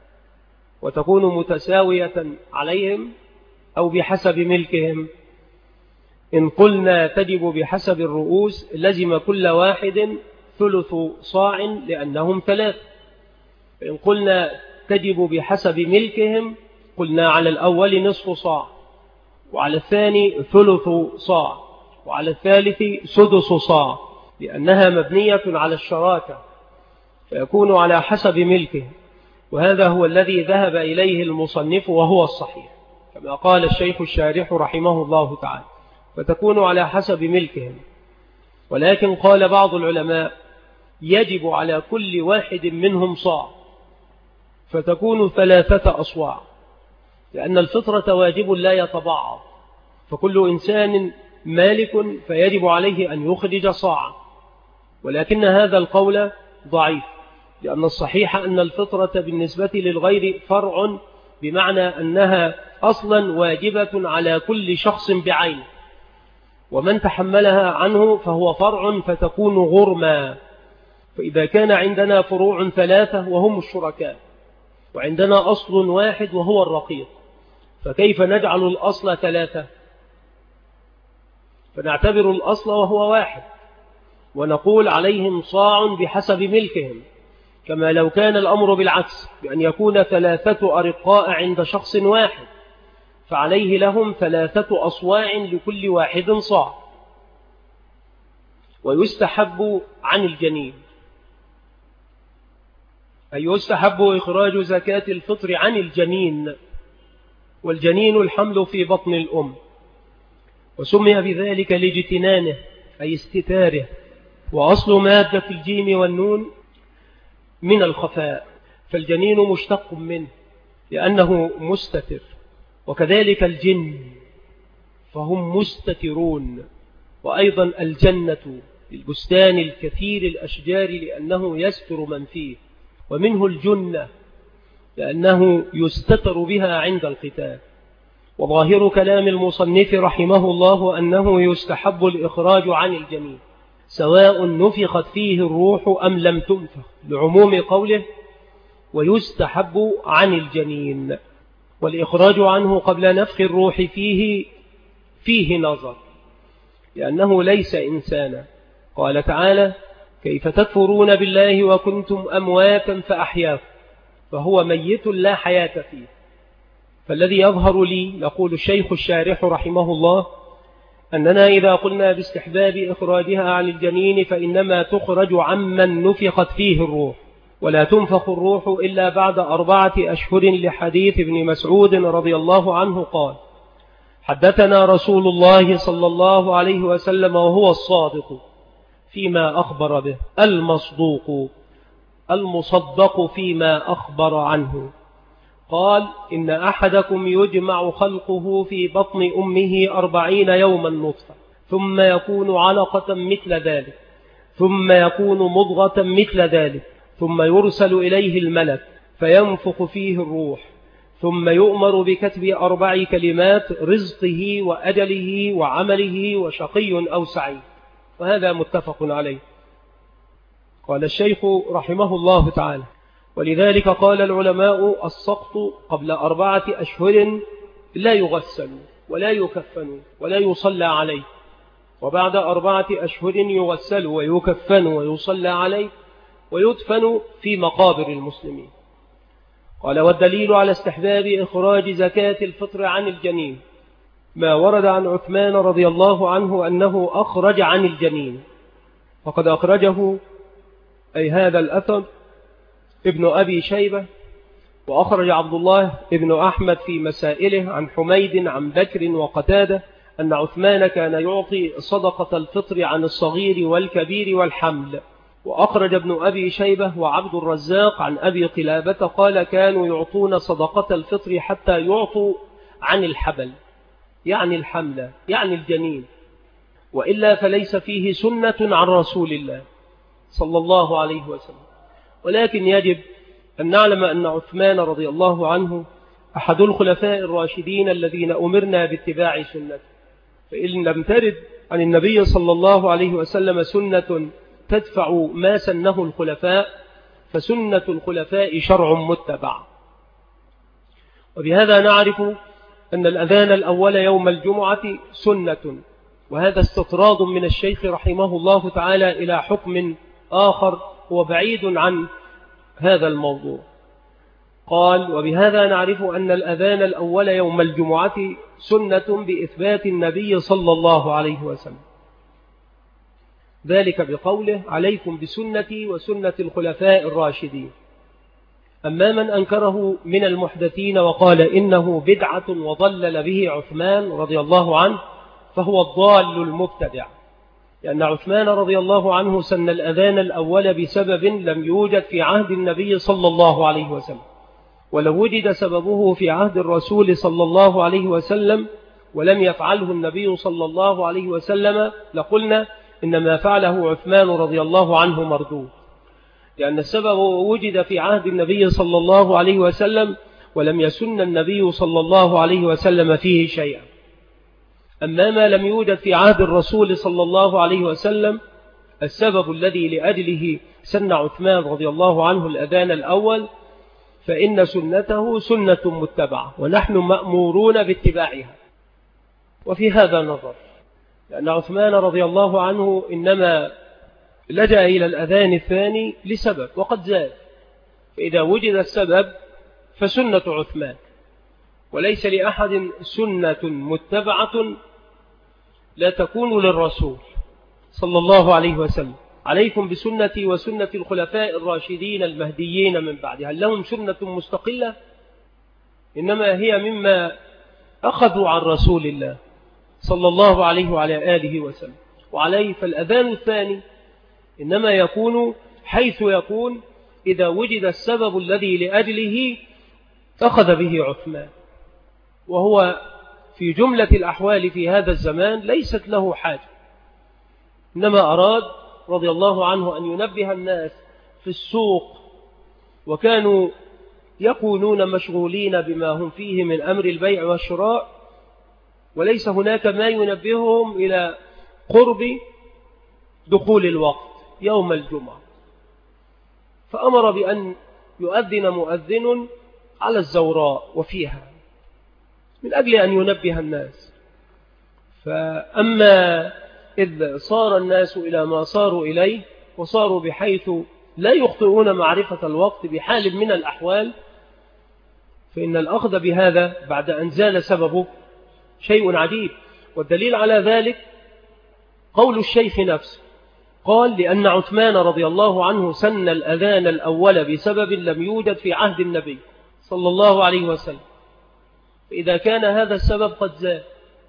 وتكون متساوية عليهم أو بحسب ملكهم؟ إن قلنا تجب بحسب الرؤوس لزم كل واحد ثلث صاع لأنهم 3. فإن قلنا تجب بحسب ملكهم قلنا على الأول نصف صاع وعلى الثاني ثلث صاع وعلى الثالث سدس صاع، لأنها مبنية على الشراكة فيكون على حسب ملكه. وهذا هو الذي ذهب إليه المصنف وهو الصحيح كما قال الشيخ الشارح رحمه الله تعالى، فتكون على حسب ملكهم. ولكن قال بعض العلماء يجب على كل واحد منهم صاع فتكون 3 أصواع، لأن الفطرة واجب لا يتبعض، فكل إنسان مالك فيجب عليه أن يخرج صاعا. ولكن هذا القول ضعيف، لأن الصحيح أن الفطرة بالنسبة للغير فرع، بمعنى أنها أصلا واجبة على كل شخص بعينه، ومن تحملها عنه فهو فرع فتكون غرما. فإذا كان عندنا فروع 3 وهم الشركاء وعندنا أصل واحد وهو الرقيق، فكيف نجعل الأصل 3؟ فنعتبر الأصل وهو 1 ونقول عليهم صاع بحسب ملكهم، كما لو كان الأمر بالعكس بأن يكون 3 أرقاء عند شخص واحد فعليه لهم 3 أصواع لكل واحد صاع. ويستحب عن الجنين أي يستحب إخراج زكاة الفطر عن الجنين، والجنين الحمل في بطن الأم، وسمي بذلك لاجتنانه أي استتاره، وأصل مادة الجيم والنون من الخفاء، فالجنين مشتق منه لأنه مستتر، وكذلك الجن فهم مستترون. وأيضا الجنة البستان الكثير الأشجار لأنه يستر من فيه، ومنه الجنة لأنه يستتر بها عند القتال. وظاهر كلام المصنف رحمه الله أنه يستحب الإخراج عن الجنين سواء نفخت فيه الروح أم لم تنفخ، لعموم قوله ويستحب عن الجنين. والإخراج عنه قبل نفخ الروح فيه نظر، لأنه ليس إنسانا. قال تعالى كيف تكفرون بالله وكنتم أمواتا فأحياكم، فهو ميت لا حياة فيه. فالذي يظهر لي، يقول الشيخ الشارح رحمه الله، أننا إذا قلنا باستحباب إخراجها عن الجنين فإنما تخرج عمن نفخت فيه الروح، ولا تنفخ الروح إلا بعد 4 أشهر، لحديث ابن مسعود رضي الله عنه قال حدثنا رسول الله صلى الله عليه وسلم وهو الصادق فيما أخبر به المصدوق المصدق فيما أخبر عنه، قال إن أحدكم يجمع خلقه في بطن أمه 40 يوما نطفة، ثم يكون علقة مثل ذلك، ثم يكون مضغة مثل ذلك، ثم يرسل إليه الملك فينفخ فيه الروح، ثم يؤمر بكتب 4 كلمات: رزقه وأجله وعمله وشقي أو سعيد. وهذا متفق عليه. قال الشيخ رحمه الله تعالى ولذلك قال العلماء السقط قبل 4 أشهر لا يغسل ولا يكفن ولا يصلى عليه، وبعد 4 أشهر يغسل ويكفن ويصلى عليه ويدفن في مقابر المسلمين. قال والدليل على استحباب إخراج زكاة الفطر عن الجنين ما ورد عن عثمان رضي الله عنه أنه أخرج عن الجنين، فقد أخرجه أي هذا الأثر ابن أبي شيبة، وأخرج عبد الله ابن أحمد في مسائله عن حميد عن بكر وقتادة أن عثمان كان يعطي صدقة الفطر عن الصغير والكبير والحمل. وأخرج ابن أبي شيبة وعبد الرزاق عن أبي قلابة قال كانوا يعطون صدقة الفطر حتى يعطوا عن الحبل، يعني الحمل يعني الجنين، وإلا فليس فيه سنة عن رسول الله صلى الله عليه وسلم. ولكن يجب أن نعلم أن عثمان رضي الله عنه أحد الخلفاء الراشدين الذين أمرنا باتباع سنته، فإن لم ترد عن النبي صلى الله عليه وسلم سنة تدفع ما سنه الخلفاء، فسنة الخلفاء شرع متبع. وبهذا نعرف أن الأذان الأول يوم الجمعة سنة، وهذا استطراد من الشيخ رحمه الله تعالى إلى حكم آخر هو بعيد عن هذا الموضوع. قال وبهذا نعرف أن الأذان الأول يوم الجمعة سنة بإثبات النبي صلى الله عليه وسلم، ذلك بقوله عليكم بسنتي وسنة الخلفاء الراشدين. أما من أنكره من المحدثين وقال إنه بدعة وضلل به عثمان رضي الله عنه فهو الضال المبتدع، لأن عثمان رضي الله عنه سن الأذان الأول بسبب لم يوجد في عهد النبي صلى الله عليه وسلم، ولو وجد سببه في عهد الرسول صلى الله عليه وسلم ولم يفعله النبي صلى الله عليه وسلم لقلنا إنما فعله عثمان رضي الله عنه مردود، لأن السبب وجد في عهد النبي صلى الله عليه وسلم ولم يسن النبي صلى الله عليه وسلم فيه شيئا. أما ما لم يوجد في عهد الرسول صلى الله عليه وسلم السبب الذي لأجله سن عثمان رضي الله عنه الأذان الأول، فإن سنته سنة متبعة ونحن مأمورون باتباعها. وفي هذا نظر، لأن عثمان رضي الله عنه إنما لجأ إلى الأذان الثاني لسبب وقد زاد، فإذا وجد السبب فسنة عثمان، وليس لأحد سنة متبعة لا تكون للرسول صلى الله عليه وسلم عليكم بسنتي وسنة الخلفاء الراشدين المهديين من بعد. هل لهم سنة مستقلة؟ إنما هي مما أخذوا عن رسول الله صلى الله عليه وعلى آله وسلم. وعليه فالأذان الثاني إنما يكون حيث يكون إذا وجد السبب الذي لأجله أخذ به عثمان، وهو في جملة الأحوال في هذا الزمان ليست له حاجة، إنما أراد رضي الله عنه أن ينبه الناس في السوق، وكانوا يكونون مشغولين بما هم فيه من أمر البيع والشراء، وليس هناك ما ينبههم إلى قرب دخول الوقت يوم الجمعة، فأمر بأن يؤذن مؤذن على الزوراء وفيها من أجل أن ينبه الناس. فأما إذ صار الناس إلى ما صاروا إليه وصاروا بحيث لا يخطئون معرفة الوقت بحال من الأحوال، فإن الأخذ بهذا بعد أن زال سببه شيء عجيب. والدليل على ذلك قول الشيخ نفسه، قال: لأن عثمان رضي الله عنه سن الأذان الأول بسبب لم يوجد في عهد النبي صلى الله عليه وسلم، فإذا كان هذا السبب قد زال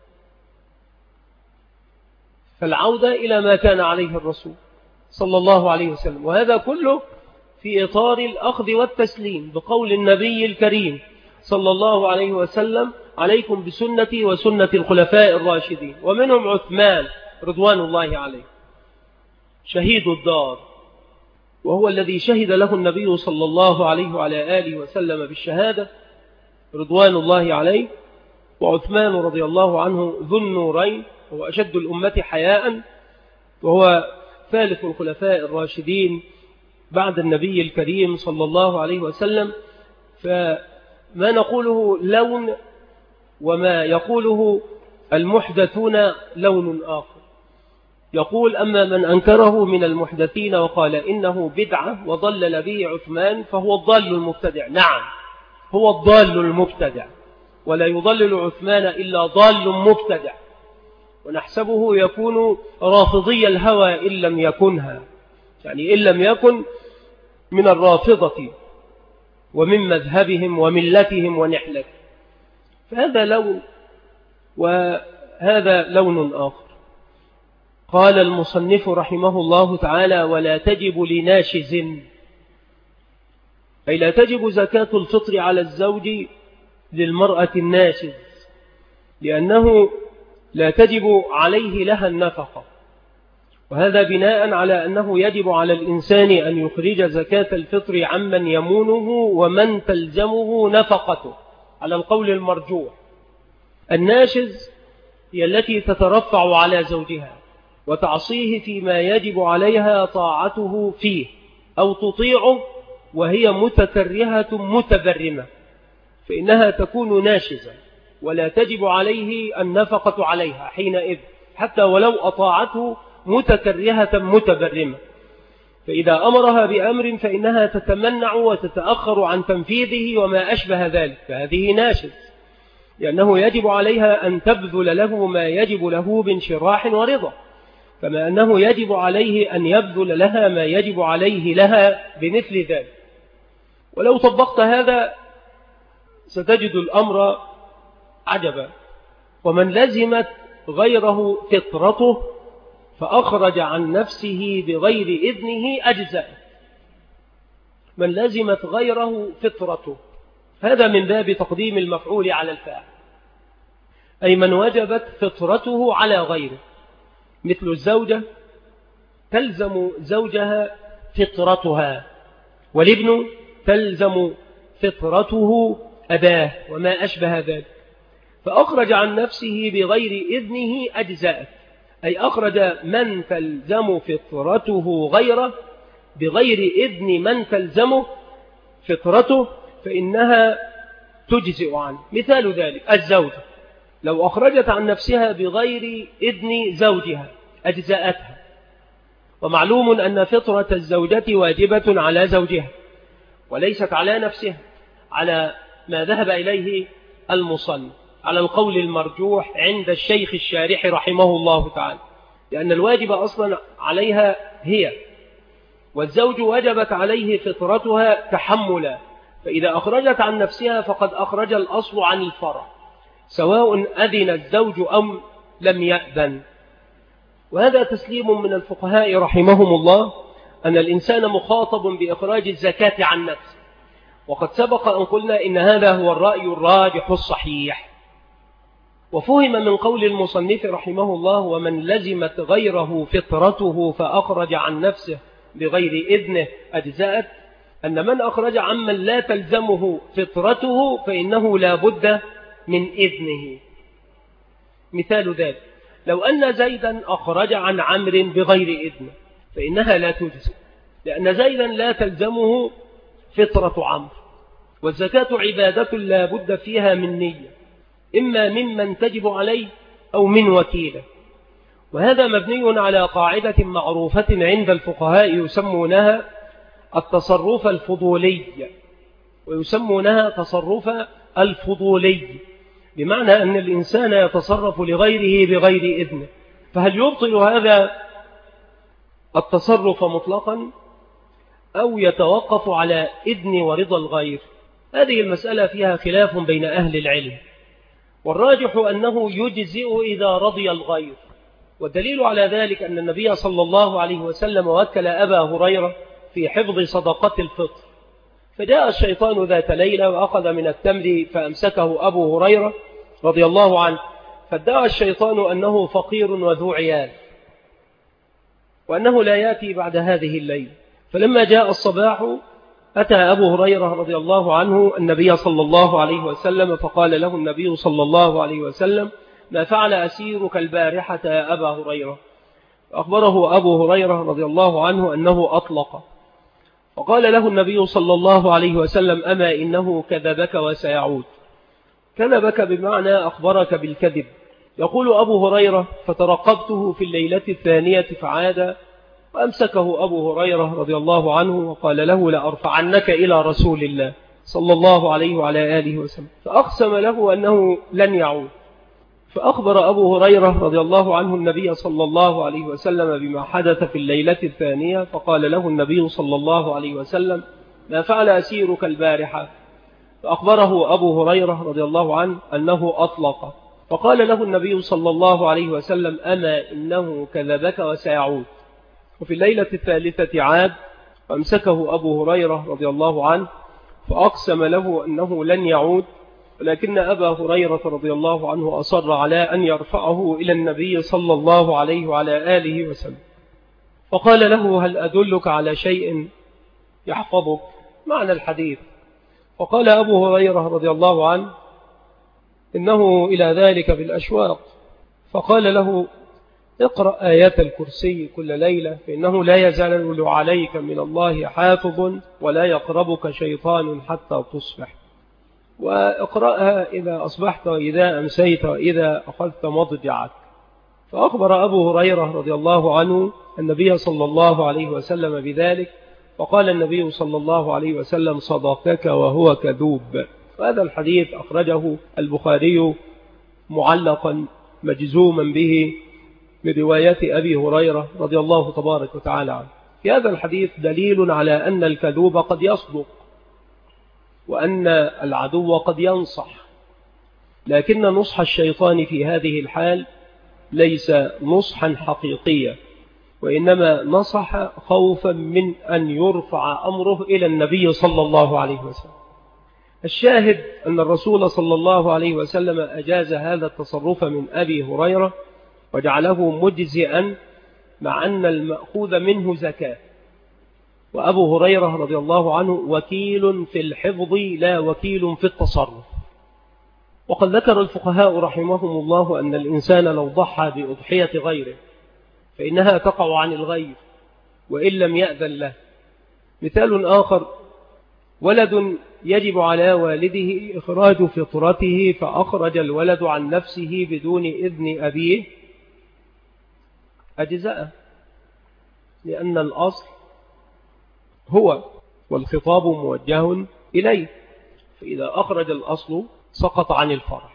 فالعودة إلى ما كان عليه الرسول صلى الله عليه وسلم. وهذا كله في إطار الأخذ والتسليم بقول النبي الكريم صلى الله عليه وسلم: عليكم بسنتي وسنة الخلفاء الراشدين. ومنهم عثمان رضوان الله عليه شهيد الدار، وهو الذي شهد له النبي صلى الله عليه وعلى آله وسلم بالشهادة رضوان الله عليه. وعثمان رضي الله عنه ذو النورين، هو أشد الأمة حياء، وهو ثالث الخلفاء الراشدين بعد النبي الكريم صلى الله عليه وسلم. فما نقوله لون، وما يقوله المحدثون لون آخر. يقول: أما من أنكره من المحدثين وقال إنه بدعة وضلل به عثمان فهو الضال المبتدع. نعم، هو الضال المبتدع، ولا يضلل عثمان إلا ضال مبتدع، ونحسبه يكون رافضي الهوى إن لم يكنها، يعني إن لم يكن من الرافضة ومن مذهبهم وملتهم ونحلتهم. فهذا لون وهذا لون آخر. قال المصنف رحمه الله تعالى: ولا تجب لناشز، أي لا تجب زكاة الفطر على الزوج للمرأة الناشز، لأنه لا تجب عليه لها النفقة، وهذا بناء على أنه يجب على الإنسان أن يخرج زكاة الفطر عمن يمونه ومن تلزمه نفقته على القول المرجوح. الناشز هي التي تترفع على زوجها وتعصيه فيما يجب عليها طاعته فيه، أو تطيعه وهي متكرهة متبرمة، فإنها تكون ناشزة ولا تجب عليه النفقة عليها حينئذ، حتى ولو أطاعته متكرهة متبرمة. فإذا أمرها بأمر فإنها تتمنع وتتأخر عن تنفيذه وما أشبه ذلك، فهذه ناشز، لأنه يجب عليها أن تبذل له ما يجب له بانشراح ورضا، كما أنه يجب عليه أن يبذل لها ما يجب عليه لها بمثل ذلك. ولو طبقت هذا ستجد الأمر عجبا. ومن لزمت غيره فطرته فأخرج عن نفسه بغير إذنه أجزاء. من لزمت غيره فطرته، هذا من باب تقديم المفعول على الفاعل، أي من وجبت فطرته على غيره، مثل الزوجة تلزم زوجها فطرتها، والابن تلزم فطرته أباه وما أشبه ذلك. فأخرج عن نفسه بغير إذنه أجزاء، أي أخرج من تلزم فطرته غيره بغير إذن من تلزمه فطرته، فإنها تجزئ عنه. مثال ذلك الزوجة لو أخرجت عن نفسها بغير إذن زوجها أجزاءتها، ومعلوم أن فطرة الزوجة واجبة على زوجها وليست على نفسها، على ما ذهب إليه المصنف على القول المرجوح عند الشيخ الشارح رحمه الله تعالى، لأن الواجب أصلا عليها هي والزوج وجبت عليه فطرتها تحملا، فإذا أخرجت عن نفسها فقد أخرج الأصل عن الفرع، سواء أذن الزوج أم لم يأذن. وهذا تسليم من الفقهاء رحمهم الله أن الإنسان مخاطب بإخراج الزكاة عن نفسه، وقد سبق أن قلنا إن هذا هو الرأي الراجح الصحيح. وفهم من قول المصنف رحمه الله: ومن لزمت غيره فطرته فأخرج عن نفسه بغير إذنه أجزأت، أن من أخرج عمن لا تلزمه فطرته فإنه لا بد من إذنه. مثال ذلك: لو أن زيدا أخرج عن عمرو بغير إذنه فإنها لا تجزي، لأن زيدا لا تلزمه فطرة عمرو، والزكاة عبادة لا بد فيها من نية، إما ممن تجب عليه أو من وكيله. وهذا مبني على قاعدة معروفة عند الفقهاء يسمونها التصرف الفضولي، ويسمونها تصرف الفضولي، بمعنى أن الإنسان يتصرف لغيره بغير إذنه، فهل يبطل هذا التصرف مطلقا أو يتوقف على إذن ورضا الغير؟ هذه المسألة فيها خلاف بين أهل العلم، والراجح أنه يجزئ إذا رضي الغير. والدليل على ذلك أن النبي صلى الله عليه وسلم وكل أبا هريرة في حفظ صدقة الفطر، فجاء الشيطان ذات ليلة وأخذ من التمر فأمسكه أبو هريرة رضي الله عنه، فادعى الشيطان أنه فقير وذو عيال وأنه لا يأتي بعد هذه الليل. فلما جاء الصباح أتى أبو هريرة رضي الله عنه النبي صلى الله عليه وسلم، فقال له النبي صلى الله عليه وسلم: ما فعل أسيرك البارحة يا أبا هريرة؟ أخبره أبو هريرة رضي الله عنه أنه أطلق، فقال له النبي صلى الله عليه وسلم: أما إنه كذبك وسيعود. كذبك بمعنى أخبرك بالكذب. يقول أبو هريرة: فترقبته في الليلة الثانية فعاد، وأمسكه أبو هريرة رضي الله عنه وقال له: لأرفعنك إلى رسول الله صلى الله عليه وعلى آله وسلم. فأقسم له أنه لن يعود. فأخبر أبو هريرة رضي الله عنه النبي صلى الله عليه وسلم بما حدث في الليلة الثانية، فقال له النبي صلى الله عليه وسلم: ما فعل أسيرك البارحة؟ فأخبره أبو هريرة رضي الله عنه أنه أطلق، فقال له النبي صلى الله عليه وسلم: أما إنه كذبك وسيعود. وفي الليلة الثالثة عاد، فأمسكه أبو هريرة رضي الله عنه فأقسم له أنه لن يعود، ولكن أبا هريرة رضي الله عنه أصر على أن يرفعه إلى النبي صلى الله عليه وعلى آله وسلم، فقال له: هل أدلك على شيء يحفظك؟ معنى الحديث. فقال أبو هريرة رضي الله عنه: إنه إلى ذلك بالأشواق. فقال له: اقرأ آيات الكرسي كل ليلة، فإنه لا يزال عليك من الله حافظ ولا يقربك شيطان حتى تصبح، واقرأها إذا أصبحت وإذا أمسيت وإذا أخذت مضجعك. فأخبر أبو هريرة رضي الله عنه النبي صلى الله عليه وسلم بذلك، فقال النبي صلى الله عليه وسلم: صدقك وهو كذوب. وهذا الحديث أخرجه البخاري معلقا مجزوما به برواية أبي هريرة رضي الله تبارك وتعالى عنه. في هذا الحديث دليل على أن الكذوب قد يصدق، وأن العدو قد ينصح، لكن نصح الشيطان في هذه الحال ليس نصحا حقيقيا، وإنما نصح خوفا من أن يرفع أمره إلى النبي صلى الله عليه وسلم. الشاهد أن الرسول صلى الله عليه وسلم أجاز هذا التصرف من أبي هريرة وجعله مجزئا، مع أن المأخوذ منه زكاة، وأبو هريرة رضي الله عنه وكيل في الحفظ لا وكيل في التصرف. وقد ذكر الفقهاء رحمهم الله أن الإنسان لو ضحى بأضحية غيره فإنها تقع عن الغير وإن لم يأذن له. مثال آخر: ولد يجب على والده إخراج فطرته فأخرج الولد عن نفسه بدون إذن أبيه، أجزاء، لأن الأصل هو والخطاب موجه إليه، فإذا أخرج الأصل سقط عن الفرع.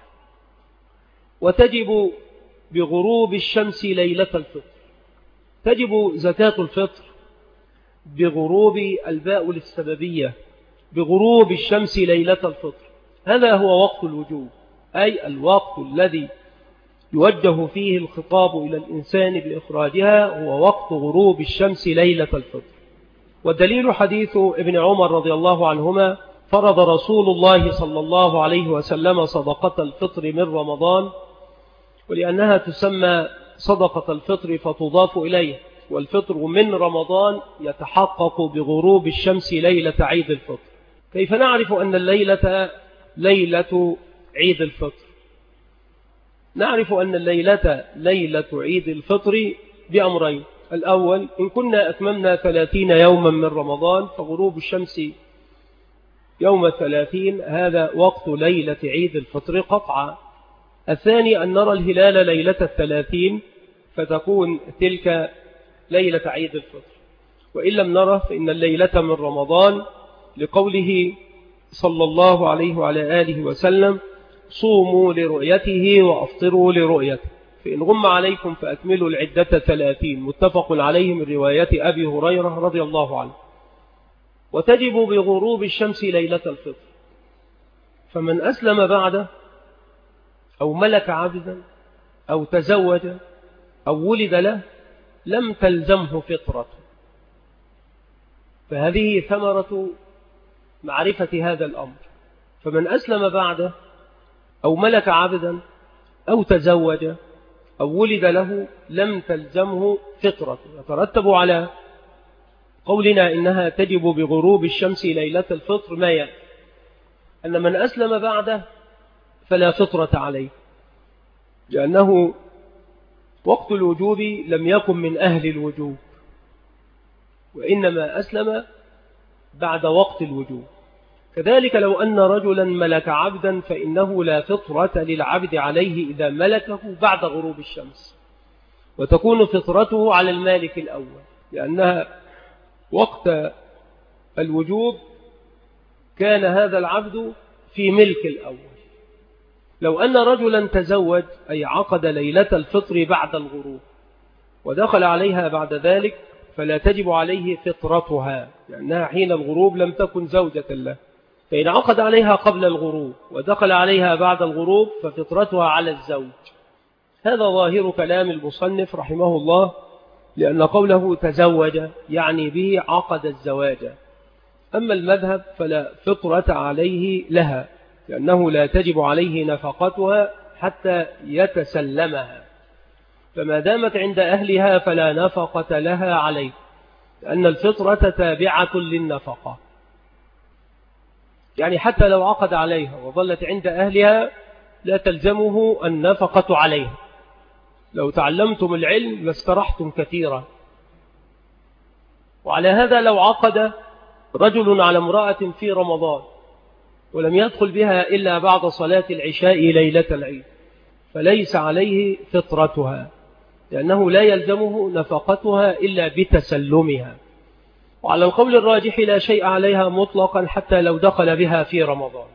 وتجب بغروب الشمس ليلة الفطر. تجب زكاة الفطر بغروب الباء للسببية بغروب الشمس ليلة الفطر، هذا هو وقت الوجوب، أي الوقت الذي يوجه فيه الخطاب إلى الإنسان بإخراجها هو وقت غروب الشمس ليلة الفطر. والدليل حديث ابن عمر رضي الله عنهما: فرض رسول الله صلى الله عليه وسلم صدقة الفطر من رمضان، ولأنها تسمى صدقة الفطر فتضاف إليه، والفطر من رمضان يتحقق بغروب الشمس ليلة عيد الفطر. كيف نعرف أن الليلة ليلة عيد الفطر؟ نعرف أن الليلة ليلة عيد الفطر بأمرين: الأول، إن كنا أتممنا 30 يوما من رمضان فغروب الشمس يوم 30 هذا وقت ليلة عيد الفطر قطعا. الثاني، أن نرى الهلال ليلة 30 فتكون تلك ليلة عيد الفطر، وإن لم نره فإن الليلة من رمضان، لقوله صلى الله عليه وعلى آله وسلم: صوموا لرؤيته وأفطروا لرؤيته، فإن غم عليكم فأكملوا العدة 30، متفق عليه من رواية أبي هريرة رضي الله عنه. وتجب بغروب الشمس ليلة الفطر، فمن أسلم بعده أو ملك عبدا أو تزوج أو ولد له لم تلزمه فطرته، فهذه ثمرة معرفة هذا الأمر. فمن أسلم بعده أو ملك عبدا أو تزوج أو ولد له لم تلزمه فطرته. يترتب على قولنا إنها تجب بغروب الشمس ليلة الفطر ما يأتي: أن من أسلم بعده فلا فطرة عليه، لأنه وقت الوجوب لم يكن من أهل الوجوب، وإنما أسلم بعد وقت الوجوب. كذلك لو أن رجلا ملك عبدا فإنه لا فطرة للعبد عليه إذا ملكه بعد غروب الشمس، وتكون فطرته على المالك الأول، لأنها وقت الوجوب كان هذا العبد في ملك الأول. لو أن رجلا تزوج أي عقد ليلة الفطر بعد الغروب ودخل عليها بعد ذلك فلا تجب عليه فطرتها، لأنها حين الغروب لم تكن زوجة له. فإن عقد عليها قبل الغروب ودخل عليها بعد الغروب ففطرتها على الزوج. هذا ظاهر كلام المصنف رحمه الله، لأن قوله تزوج يعني به عقد الزواج. أما المذهب فلا فطرة عليه لها، لأنه لا تجب عليه نفقتها حتى يتسلمها، فما دامت عند أهلها فلا نفقة لها عليه، لأن الفطرة تابعة للنفقة. يعني حتى لو عقد عليها وظلت عند أهلها لا تلزمه النفقة عليها. لو تعلمتم العلم لاسترحتم كثيرا. وعلى هذا لو عقد رجل على امرأة في رمضان ولم يدخل بها إلا بعد صلاة العشاء ليلة العيد فليس عليه فطرتها، لأنه لا يلزمه نفقتها إلا بتسلمها. وعلى القول الراجح لا شيء عليها مطلقا حتى لو دخل بها في رمضان.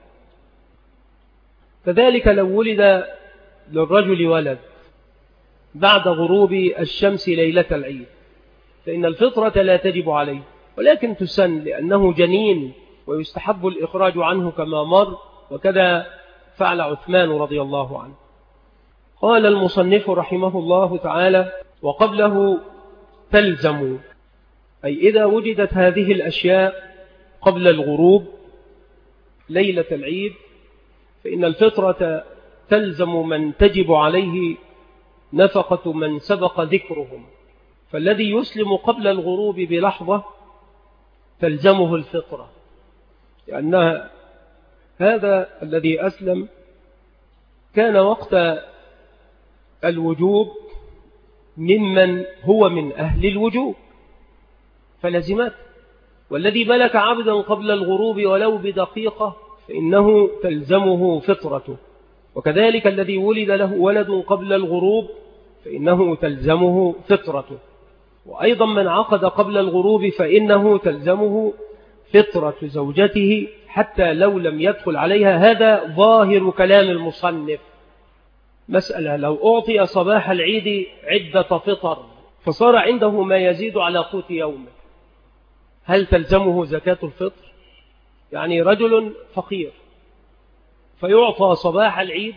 كذلك لو ولد للرجل ولد بعد غروب الشمس ليلة العيد فإن الفطرة لا تجب عليه، ولكن تسن لأنه جنين ويستحب الإخراج عنه كما مر، وكذا فعل عثمان رضي الله عنه. قال المصنف رحمه الله تعالى: وقبله تلزم، أي إذا وجدت هذه الأشياء قبل الغروب ليلة العيد فإن الفطرة تلزم من تجب عليه نفقة من سبق ذكرهم. فالذي يسلم قبل الغروب بلحظة تلزمه الفطرة، لأن هذا الذي أسلم كان وقت الوجوب ممن هو من أهل الوجوب فلزمت. والذي ملك عبدا قبل الغروب ولو بدقيقة فإنه تلزمه فطرته، وكذلك الذي ولد له ولد قبل الغروب فإنه تلزمه فطرته، وأيضا من عقد قبل الغروب فإنه تلزمه فطرة زوجته حتى لو لم يدخل عليها. هذا ظاهر كلام المصنف. مسألة: لو أعطي صباح العيد عدة فطر فصار عنده ما يزيد على قوت يومه، هل تلزمه زكاة الفطر؟ يعني رجل فقير فيعطى صباح العيد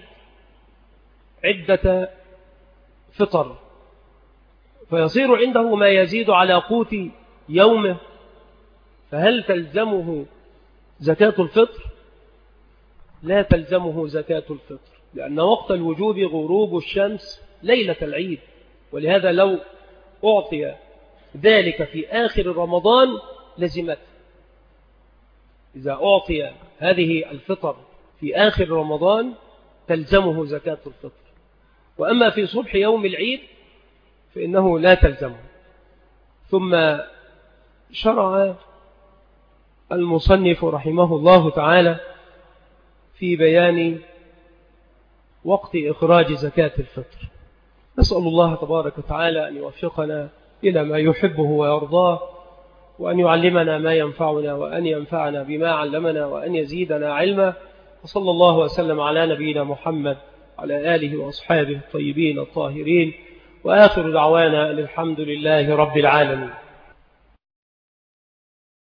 عدة فطر فيصير عنده ما يزيد على قوت يومه، فهل تلزمه زكاة الفطر؟ لا تلزمه زكاة الفطر، لأن وقت الوجوب غروب الشمس ليلة العيد، ولهذا لو أعطي ذلك في آخر رمضان لزمته. إذا أعطي هذه الفطر في آخر رمضان تلزمه زكاة الفطر، وأما في صبح يوم العيد فإنه لا تلزمه. ثم شرع المصنف رحمه الله تعالى في بيان وقت إخراج زكاة الفطر. نسأل الله تبارك وتعالى أن يوفقنا إلى ما يحبه ويرضاه، وأن يعلمنا ما ينفعنا، وأن ينفعنا بما علمنا، وأن يزيدنا علما. وصلى الله وسلم على نبينا محمد على آله وأصحابه الطيبين الطاهرين، وآخر دعوانا الحمد لله رب العالمين.